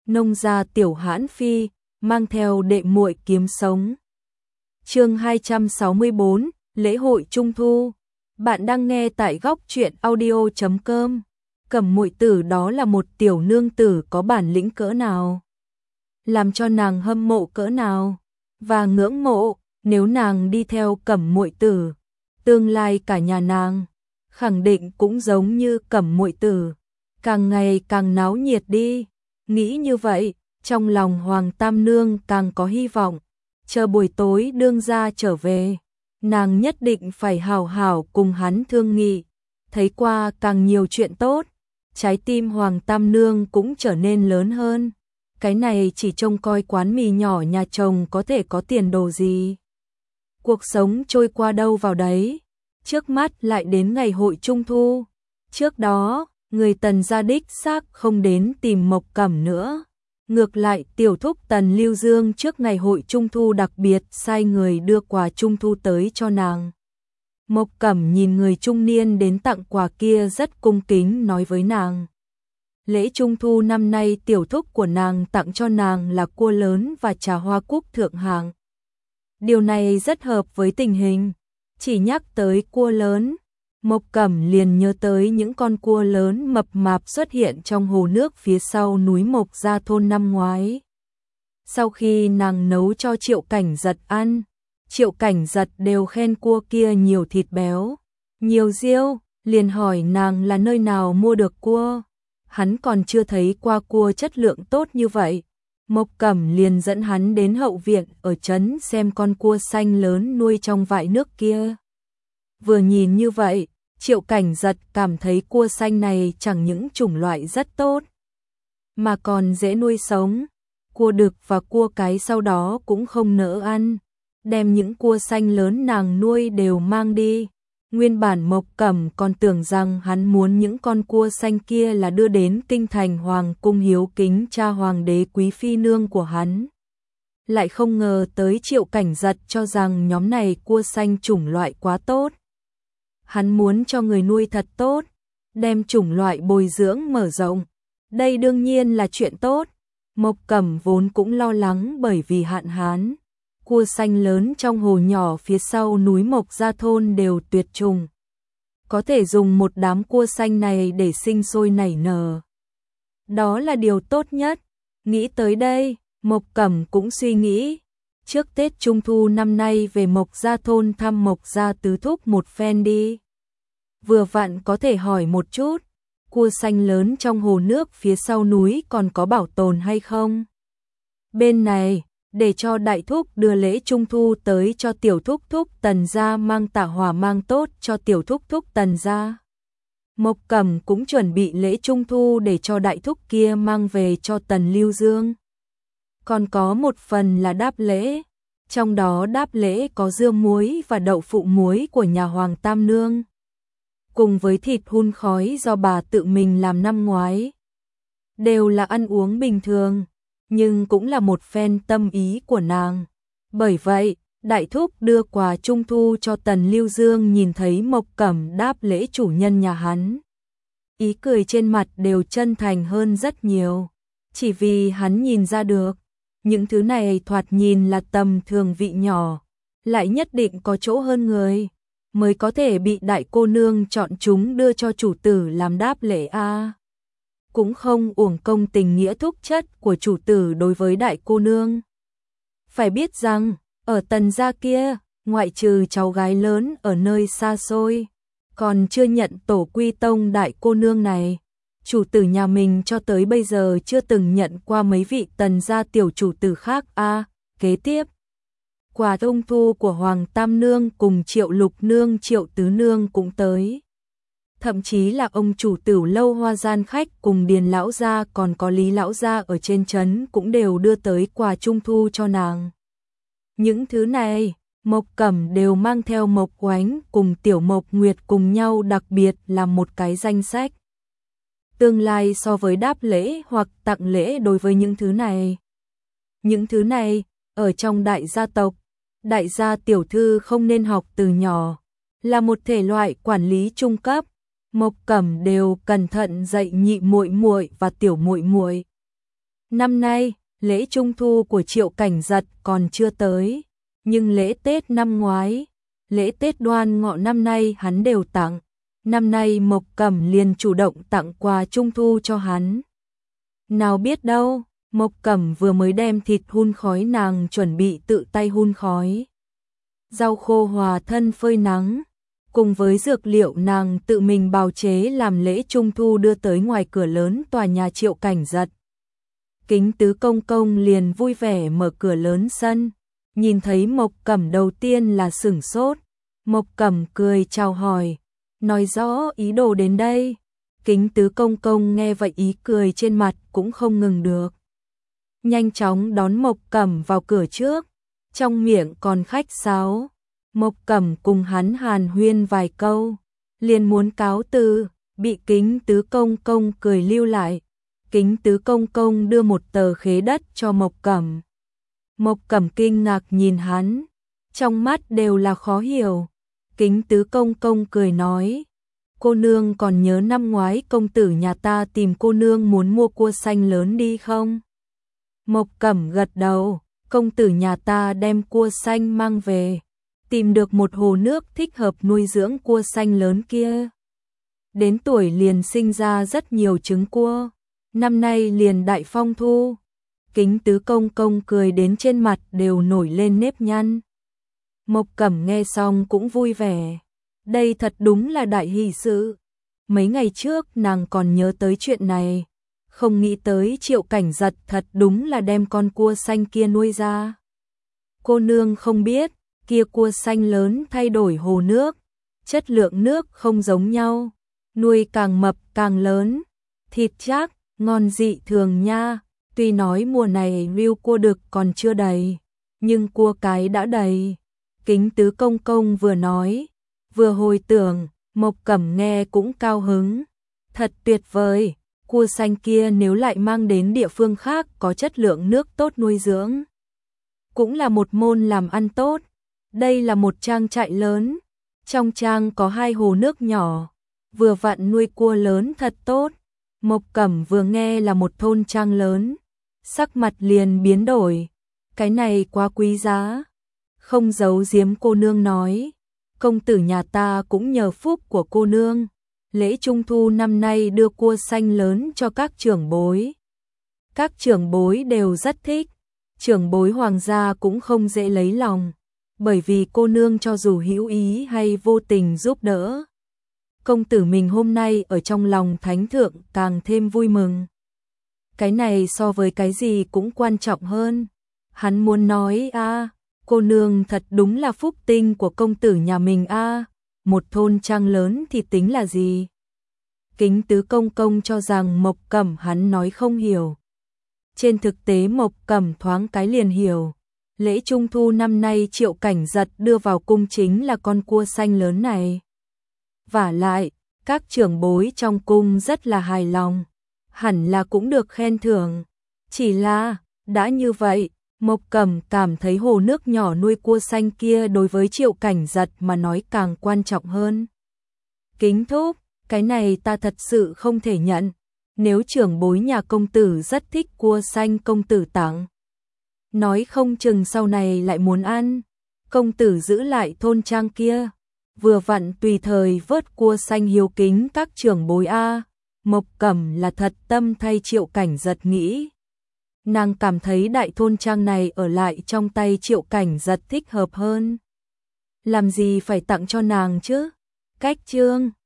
nông gia tiểu hãn phi, mang theo đệ muội kiếm sống. Chương 264, lễ hội Trung thu. Bạn đang nghe tại góc truyện audio.com. Cẩm muội tử đó là một tiểu nương tử có bản lĩnh cỡ nào, làm cho nàng hâm mộ cỡ nào và ngưỡng mộ. Nếu nàng đi theo Cẩm muội tử, tương lai cả nhà nàng khẳng định cũng giống như Cẩm muội tử, càng ngày càng náo nhiệt đi. Nghĩ như vậy, trong lòng Hoàng Tam Nương càng có hy vọng. Chờ buổi tối đương gia trở về, nàng nhất định phải hào hào cùng hắn thương nghị. Thấy qua càng nhiều chuyện tốt, trái tim Hoàng Tam Nương cũng trở nên lớn hơn. Cái này chỉ trông coi quán mì nhỏ nhà chồng có thể có tiền đồ gì. Cuộc sống trôi qua đâu vào đấy, trước mắt lại đến ngày hội Trung thu. Trước đó, người Tần gia đích xác không đến tìm Mộc Cẩm nữa. Ngược lại tiểu thúc Tần Lưu Dương trước ngày hội Trung thu đặc biệt sai người đưa quà Trung thu tới cho nàng. Mộc Cẩm nhìn người trung niên đến tặng quà kia rất cung kính nói với nàng. Lễ Trung thu năm nay tiểu thúc của nàng tặng cho nàng là cua lớn và trà hoa cúc thượng hạng. Điều này rất hợp với tình hình. Chỉ nhắc tới cua lớn, Mộc Cẩm liền nhớ tới những con cua lớn mập mạp xuất hiện trong hồ nước phía sau núi Mộc Gia thôn năm ngoái. Sau khi nàng nấu cho Triệu Cảnh Giật ăn, Triệu Cảnh Giật đều khen cua kia nhiều thịt béo, nhiều riêu, liền hỏi nàng là nơi nào mua được cua. Hắn còn chưa thấy qua cua chất lượng tốt như vậy. Mộc Cẩm liền dẫn hắn đến hậu viện ở trấn xem con cua xanh lớn nuôi trong vại nước kia. Vừa nhìn như vậy, Triệu Cảnh Giật cảm thấy cua xanh này chẳng những chủng loại rất tốt, mà còn dễ nuôi sống. Cua đực và cua cái sau đó cũng không nỡ ăn, đem những cua xanh lớn nàng nuôi đều mang đi. Nguyên bản Mộc Cẩm còn tưởng rằng hắn muốn những con cua xanh kia là đưa đến kinh thành hoàng cung hiếu kính cha hoàng đế quý phi nương của hắn. Lại không ngờ tới Triệu Cảnh Giật cho rằng nhóm này cua xanh chủng loại quá tốt. Hắn muốn cho người nuôi thật tốt, đem chủng loại bồi dưỡng mở rộng. Đây đương nhiên là chuyện tốt. Mộc Cẩm vốn cũng lo lắng bởi vì hạn hán. Cua xanh lớn trong hồ nhỏ phía sau núi Mộc Gia thôn đều tuyệt chủng. Có thể dùng một đám cua xanh này để sinh sôi nảy nở. Đó là điều tốt nhất. Nghĩ tới đây, Mộc Cẩm cũng suy nghĩ. Trước Tết Trung thu năm nay về Mộc Gia thôn thăm Mộc Gia tứ thúc một phen đi. Vừa vặn có thể hỏi một chút, cua xanh lớn trong hồ nước phía sau núi còn có bảo tồn hay không? Bên này, để cho đại thúc đưa lễ Trung thu tới cho tiểu thúc thúc Tần gia mang tạ hỏa mang tốt cho tiểu thúc thúc Tần gia. Mộc Cẩm cũng chuẩn bị lễ Trung thu để cho đại thúc kia mang về cho Tần Lưu Dương. Còn có một phần là đáp lễ, trong đó đáp lễ có dưa muối và đậu phụ muối của nhà Hoàng Tam Nương, cùng với thịt hun khói do bà tự mình làm năm ngoái. Đều là ăn uống bình thường, nhưng cũng là một phen tâm ý của nàng. Bởi vậy, đại thúc đưa quà Trung thu cho Tần Lưu Dương nhìn thấy Mộc Cẩm đáp lễ chủ nhân nhà hắn. Ý cười trên mặt đều chân thành hơn rất nhiều, chỉ vì hắn nhìn ra được, những thứ này thoạt nhìn là tầm thường vị nhỏ, lại nhất định có chỗ hơn người, mới có thể bị đại cô nương chọn chúng đưa cho chủ tử làm đáp lễ a. Cũng không uổng công tình nghĩa thúc chất của chủ tử đối với đại cô nương. Phải biết rằng, ở Tần gia kia, ngoại trừ cháu gái lớn ở nơi xa xôi, còn chưa nhận tổ quy tông đại cô nương này, chủ tử nhà mình cho tới bây giờ chưa từng nhận qua mấy vị Tần gia tiểu chủ tử khác a. Kế tiếp, quà Trung thu của Hoàng Tam Nương cùng Triệu Lục Nương Triệu Tứ Nương cũng tới. Thậm chí là ông chủ Tửu lâu Hoa Gian khách cùng Điền lão gia còn có Lý lão gia ở trên trấn cũng đều đưa tới quà Trung thu cho nàng. Những thứ này, Mộc Cẩm đều mang theo Mộc Oánh cùng Tiểu Mộc Nguyệt cùng nhau đặc biệt làm một cái danh sách. Tương lai so với đáp lễ hoặc tặng lễ đối với những thứ này. Những thứ này, ở trong đại gia tộc, đại gia tiểu thư không nên học từ nhỏ, là một thể loại quản lý trung cấp. Mộc Cẩm đều cẩn thận dạy nhị muội muội và tiểu muội muội. Năm nay, lễ Trung Thu của Triệu Cảnh Giật còn chưa tới, nhưng lễ Tết năm ngoái, lễ Tết Đoan Ngọ năm nay hắn đều tặng. Năm nay Mộc Cẩm liền chủ động tặng quà Trung Thu cho hắn. Nào biết đâu, Mộc Cẩm vừa mới đem thịt hun khói nàng chuẩn bị tự tay hun khói. Rau khô hòa thân phơi nắng, cùng với dược liệu nàng tự mình bào chế làm lễ Trung Thu đưa tới ngoài cửa lớn tòa nhà Triệu Cảnh Giật. Kính Tứ Công Công liền vui vẻ mở cửa lớn sân, nhìn thấy Mộc Cẩm đầu tiên là sửng sốt. Mộc Cẩm cười chào hỏi, nói rõ ý đồ đến đây. Kính Tứ Công Công nghe vậy ý cười trên mặt cũng không ngừng được. Nhanh chóng đón Mộc Cẩm vào cửa trước, trong miệng còn khách sáo. Mộc Cẩm cùng hắn hàn huyên vài câu, liền muốn cáo từ, bị Kính Tứ Công Công cười lưu lại. Kính Tứ Công Công đưa một tờ khế đất cho Mộc Cẩm. Mộc Cẩm kinh ngạc nhìn hắn, trong mắt đều là khó hiểu. Kính Tứ Công Công cười nói, cô nương còn nhớ năm ngoái công tử nhà ta tìm cô nương muốn mua cua xanh lớn đi không? Mộc Cẩm gật đầu, công tử nhà ta đem cua xanh mang về, tìm được một hồ nước thích hợp nuôi dưỡng cua xanh lớn kia. Đến tuổi liền sinh ra rất nhiều trứng cua, năm nay liền đại phong thu. Kính Tứ Công Công cười đến trên mặt đều nổi lên nếp nhăn. Mộc Cẩm nghe xong cũng vui vẻ, đây thật đúng là đại hỷ sự. Mấy ngày trước nàng còn nhớ tới chuyện này, không nghĩ tới Triệu Cảnh Giật thật đúng là đem con cua xanh kia nuôi ra. Cô nương không biết, kia cua xanh lớn thay đổi hồ nước, chất lượng nước không giống nhau, nuôi càng mập càng lớn, thịt chắc, ngon dị thường nha. Tuy nói mùa này riêu cua đực còn chưa đầy, nhưng cua cái đã đầy. Kính Tứ Công Công vừa nói, vừa hồi tưởng, Mộc Cẩm nghe cũng cao hứng. Thật tuyệt vời, cua xanh kia nếu lại mang đến địa phương khác có chất lượng nước tốt nuôi dưỡng, cũng là một môn làm ăn tốt. Đây là một trang trại lớn, trong trang có 2 hồ nước nhỏ, vừa vặn nuôi cua lớn thật tốt. Mộc Cẩm vừa nghe là một thôn trang lớn, sắc mặt liền biến đổi, cái này quá quý giá. Không giấu giếm cô nương nói, công tử nhà ta cũng nhờ phúc của cô nương, lễ Trung Thu năm nay đưa cua xanh lớn cho các trưởng bối. Các trưởng bối đều rất thích, trưởng bối hoàng gia cũng không dễ lấy lòng, bởi vì cô nương cho dù hữu ý hay vô tình giúp đỡ, công tử mình hôm nay ở trong lòng thánh thượng càng thêm vui mừng. Cái này so với cái gì cũng quan trọng hơn. Hắn muốn nói cô nương thật đúng là phúc tinh của công tử nhà mình một thôn trang lớn thì tính là gì. Kính Tứ Công Công cho rằng Mộc Cẩm hắn nói không hiểu. Trên thực tế Mộc Cẩm thoáng cái liền hiểu. Lễ Trung Thu năm nay Triệu Cảnh Giật đưa vào cung chính là con cua xanh lớn này. Vả lại, các trưởng bối trong cung rất là hài lòng, hẳn là cũng được khen thưởng. Chỉ là, đã như vậy, Mộc Cẩm cảm thấy hồ nước nhỏ nuôi cua xanh kia đối với Triệu Cảnh Giật mà nói càng quan trọng hơn. Kính thúc, cái này ta thật sự không thể nhận. Nếu trưởng bối nhà công tử rất thích cua xanh công tử tặng, nói không chừng sau này lại muốn ăn, công tử giữ lại thôn trang kia, vừa vặn tùy thời vớt cua xanh hiếu kính các trưởng bối Mộc Cẩm là thật tâm thay Triệu Cảnh Giật nghĩ. Nàng cảm thấy đại thôn trang này ở lại trong tay Triệu Cảnh Giật thích hợp hơn. Làm gì phải tặng cho nàng chứ? Cách chương